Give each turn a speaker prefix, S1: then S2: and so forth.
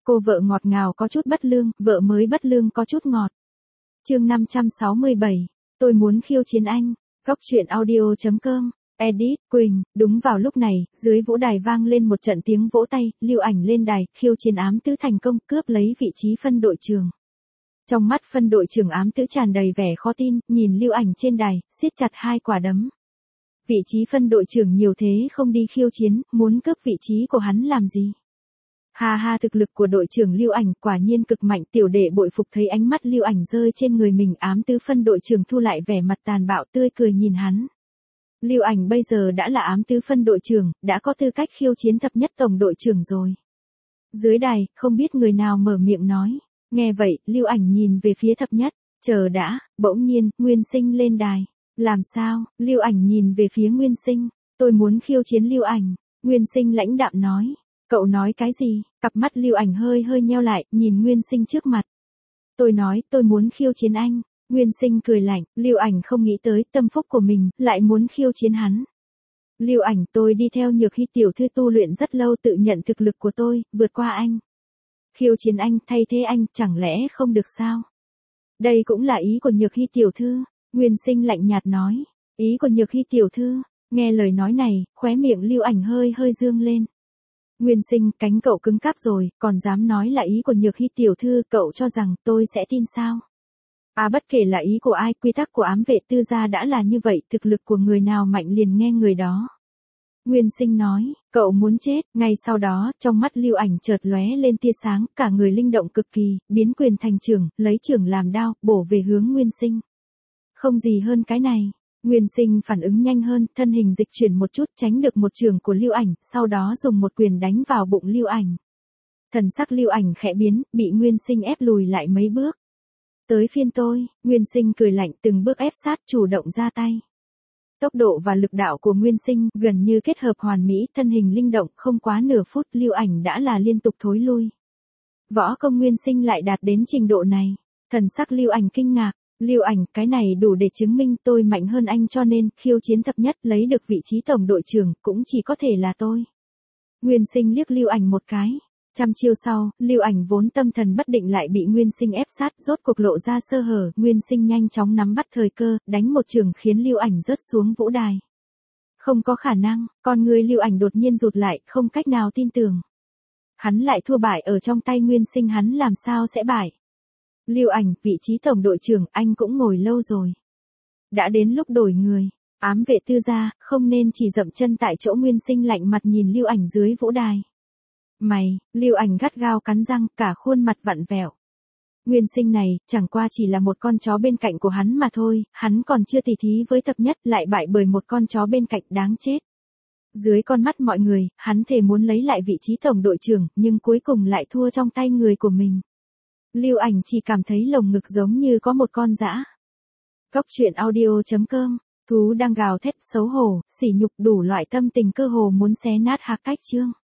S1: Cô vợ ngọt ngào có chút bất lương, vợ mới bất lương có chút ngọt. Chương 567. Tôi muốn khiêu chiến anh. Góc truyện audio.com. Edit, Quỳnh. Đúng vào lúc này, dưới vũ đài vang lên một trận tiếng vỗ tay, Lưu Ảnh lên đài, khiêu chiến Ám Tứ thành công, cướp lấy vị trí phân đội trưởng. Trong mắt phân đội trưởng Ám Tứ tràn đầy vẻ khó tin, nhìn Lưu Ảnh trên đài, siết chặt hai quả đấm. Vị trí phân đội trưởng nhiều thế không đi khiêu chiến, muốn cướp vị trí của hắn làm gì? Ha ha, thực lực của đội trưởng Lưu Ảnh quả nhiên cực mạnh, tiểu đệ bội phục. Thấy ánh mắt Lưu Ảnh rơi trên người mình, Ám Tứ phân đội trưởng thu lại vẻ mặt tàn bạo, tươi cười nhìn hắn. Lưu Ảnh bây giờ đã là Ám Tứ phân đội trưởng, đã có tư cách khiêu chiến thập nhất tổng đội trưởng rồi. Dưới đài, không biết người nào mở miệng nói. Nghe vậy, Lưu Ảnh nhìn về phía thập nhất. Chờ đã, bỗng nhiên, Nguyên Sinh lên đài. Làm sao? Lưu Ảnh nhìn về phía Nguyên Sinh. Tôi muốn khiêu chiến Lưu Ảnh. Nguyên Sinh lãnh đạm nói. Cậu nói cái gì? Cặp mắt Lưu Ảnh hơi nheo lại, nhìn Nguyên Sinh trước mặt. Tôi nói, tôi muốn khiêu chiến anh. Nguyên Sinh cười lạnh, Lưu Ảnh không nghĩ tới tâm phúc của mình, lại muốn khiêu chiến hắn. Lưu Ảnh, tôi đi theo Nhược Hy tiểu thư tu luyện rất lâu, tự nhận thực lực của tôi, vượt qua anh. Khiêu chiến anh, thay thế anh, chẳng lẽ không được sao? Đây cũng là ý của Nhược Hy tiểu thư. Nguyên Sinh lạnh nhạt nói. Ý của Nhược Hy tiểu thư. Nghe lời nói này, khóe miệng Lưu Ảnh hơi dương lên. Nguyên Sinh, cánh cậu cứng cáp rồi, còn dám nói là ý của Nhược Hy tiểu thư, cậu cho rằng tôi sẽ tin sao? À, bất kể là ý của ai, quy tắc của Ám Vệ Tư gia đã là như vậy, thực lực của người nào mạnh liền nghe người đó. Nguyên Sinh nói, cậu muốn chết. Ngay sau đó, trong mắt Lưu Ảnh chợt lóe lên tia sáng, cả người linh động cực kỳ, biến quyền thành chưởng, lấy chưởng làm đao, bổ về hướng Nguyên Sinh. Không gì hơn cái này. Nguyên Sinh phản ứng nhanh hơn, thân hình dịch chuyển một chút, tránh được một chưởng của Lưu Ảnh, sau đó dùng một quyền đánh vào bụng Lưu Ảnh. Thần sắc Lưu Ảnh khẽ biến, bị Nguyên Sinh ép lùi lại mấy bước. Tới phiên tôi. Nguyên Sinh cười lạnh, từng bước ép sát, chủ động ra tay. Tốc độ và lực đạo của Nguyên Sinh gần như kết hợp hoàn mỹ, thân hình linh động, không quá nửa phút Lưu Ảnh đã là liên tục thối lui. Võ công Nguyên Sinh lại đạt đến trình độ này. Thần sắc Lưu Ảnh kinh ngạc. Lưu Ảnh, cái này đủ để chứng minh tôi mạnh hơn anh, cho nên khiêu chiến thập nhất, lấy được vị trí tổng đội trưởng cũng chỉ có thể là tôi. Nguyên Sinh liếc Lưu Ảnh một cái. Trăm chiêu sau, Lưu Ảnh vốn tâm thần bất định lại bị Nguyên Sinh ép sát, rốt cuộc lộ ra sơ hở, Nguyên Sinh nhanh chóng nắm bắt thời cơ, đánh một chưởng khiến Lưu Ảnh rớt xuống vũ đài. Không có khả năng, con người Lưu Ảnh đột nhiên rụt lại, không cách nào tin tưởng. Hắn lại thua bại ở trong tay Nguyên Sinh, hắn làm sao sẽ bại? Lưu Ảnh, vị trí tổng đội trưởng, anh cũng ngồi lâu rồi. Đã đến lúc đổi người. Ám Vệ Tư gia, không nên chỉ dậm chân tại chỗ. Nguyên Sinh lạnh mặt nhìn Lưu Ảnh dưới vũ đài. Mày, Lưu Ảnh gắt gao cắn răng, cả khuôn mặt vặn vẹo. Nguyên Sinh này, chẳng qua chỉ là một con chó bên cạnh của hắn mà thôi, hắn còn chưa tỉ thí với thập nhất, lại bại bởi một con chó bên cạnh, đáng chết. Dưới con mắt mọi người, hắn thề muốn lấy lại vị trí tổng đội trưởng, nhưng cuối cùng lại thua trong tay người của mình. Lưu Ảnh chỉ cảm thấy lồng ngực giống như có một con dã. Góc truyện audio.com. Thú đang gào thét, xấu hổ, sỉ nhục, đủ loại tâm tình cơ hồ muốn xé nát hạc cách chương.